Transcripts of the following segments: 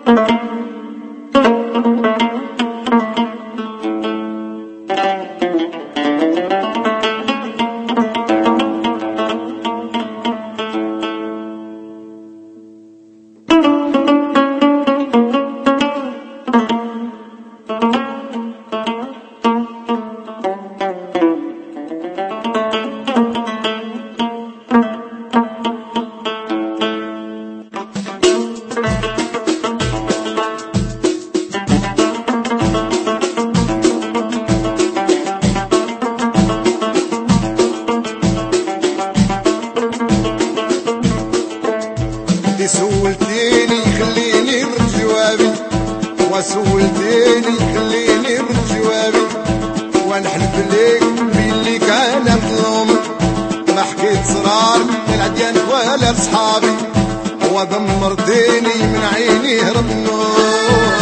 سولتيني خليني نرد جوابي، وسولتيني خليني نرد جوابي، ونحلف ليك بلي كان مظلوم، ما حكيت صرار من عديانك ولا لصحابي، ودمرتيني من عيني هرب النور.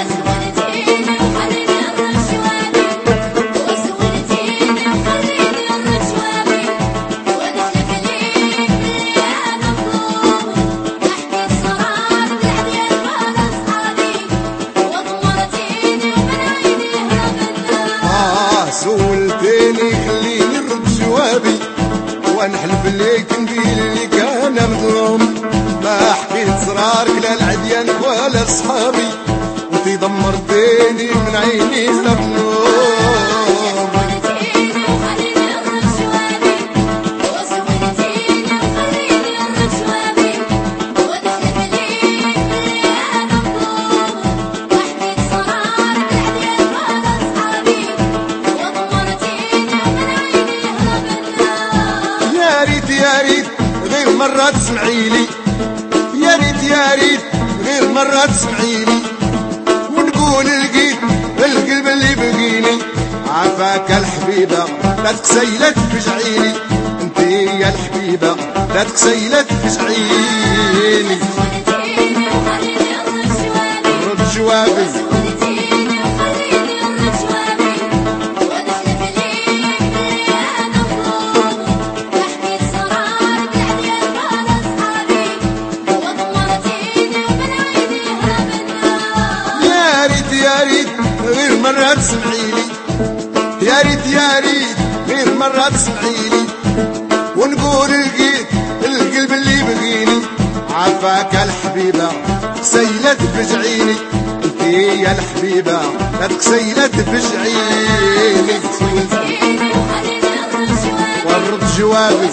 سولتيني خليني نرد جوابي، ونحلف ليك نقول اللي كان مظلوم، ما حكيت صرارك لا لعديانك ولا لصحابي، وانتي دمرتيني من عيني هرب النور. يا ريت غير مرة تسمعيلي، يا ريت يا ريت غير مرة تسمعيلي، ونقول لقيت القلب اللي بقيني، عافاك الحبيبة لا تقسي لا تفجعيني، انتي يا الحبيبة لا تقسي لا تفجعيني. رد جوابي يا ريت غير مرة تسمعيلي، يا ريت يا ريت غير مرة تسمعيلي، ونقول لقيت القلب اللي بقيني، عافاك الحبيبة تقسي لا تفجعيني، انتي يا الحبيبة لا تقسي لا تفجعيني. ورد جوابي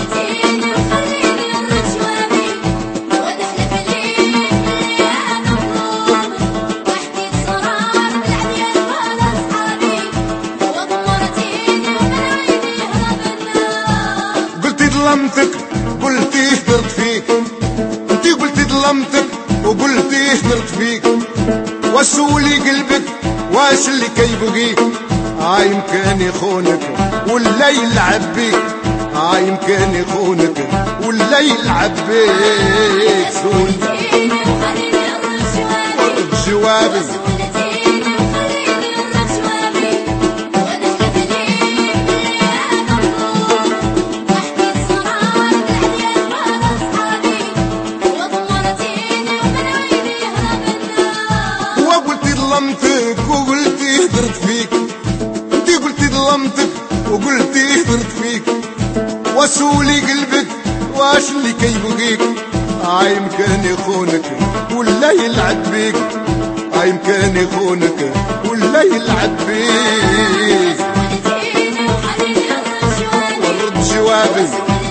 ظلمتك قلتي هدرت فيك، انتي قلتي ظلمتك وقلتي هدرت فيك، وسولي قلبك واش اللي كيبغيك، يمكن يخونك ولا يلعب بيك، يمكن يخونك ولا يلعب بيك. سولتيني وخليني ورد جوابي ظلمتك وقلتي هدرت فيك، انتي قلتي ظلمتك وقلتي هدرت فيك، وسولي قلبك واش اللي كيبغيك، يمكن يخونك ولا يلعب بيك، يمكن يخونك ولا يلعب بيك. ورد جوابي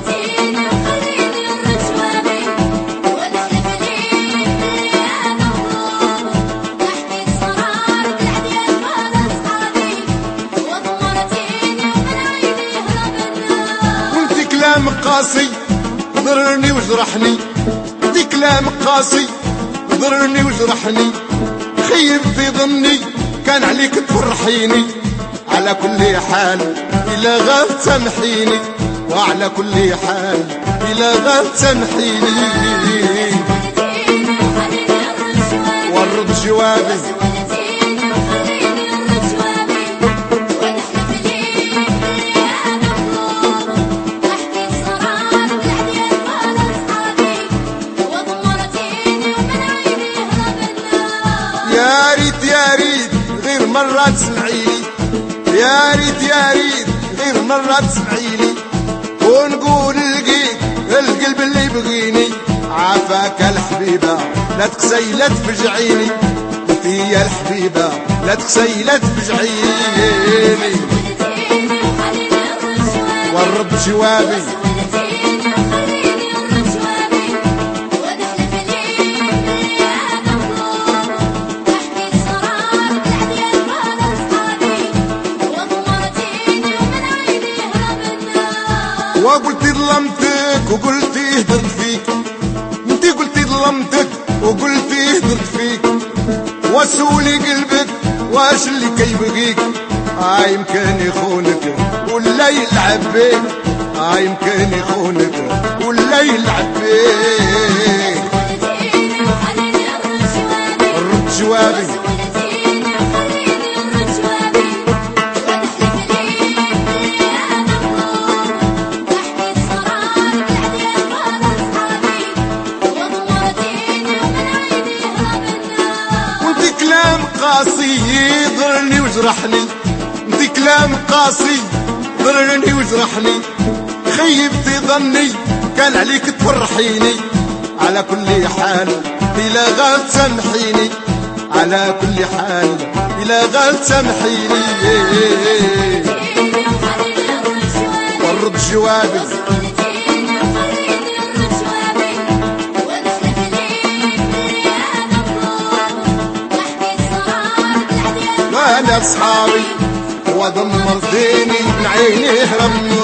كلام قاسي ضرني وجرحني، دي كلام قاسي ضرني وجرحني، خيب في ظني كان عليك تفرحيني، على كل حال إلا غاب تسامحيني، وعلى كل حال إلا غاب تسامحيني. ورد جوابي مرة تسمعيلي، يا ريت يا ريت غير مرة تسمعيلي، ونقول لقيت القلب اللي يبغيني. عافاك الحبيبة لا تقسي لا تفجعيني، انتي يا الحبيبة لا تقسي لا تفجعيني. والرد جوابي وقلتي ظلمتك وقلتي هدرت فيك، انتي قلتي ظلمتك وقلتي هدرت فيك، وسولي قلبك واش اللي كيبغيك. يمكن يخونك ولا يلعب بيك، يمكن يخونك ولا يلعب بيك. الرد جوابي قاسي يضرني وجرحني، انتي كلام قاسي ضرني وجرحني، خيبتي ظني كان عليك تفرحيني. على كل حال بلا غال تسامحيني، على كل حال بلا غال تسامحيني. والرد جوابي انا بصحابي ودمرتيني من عيني هرمني.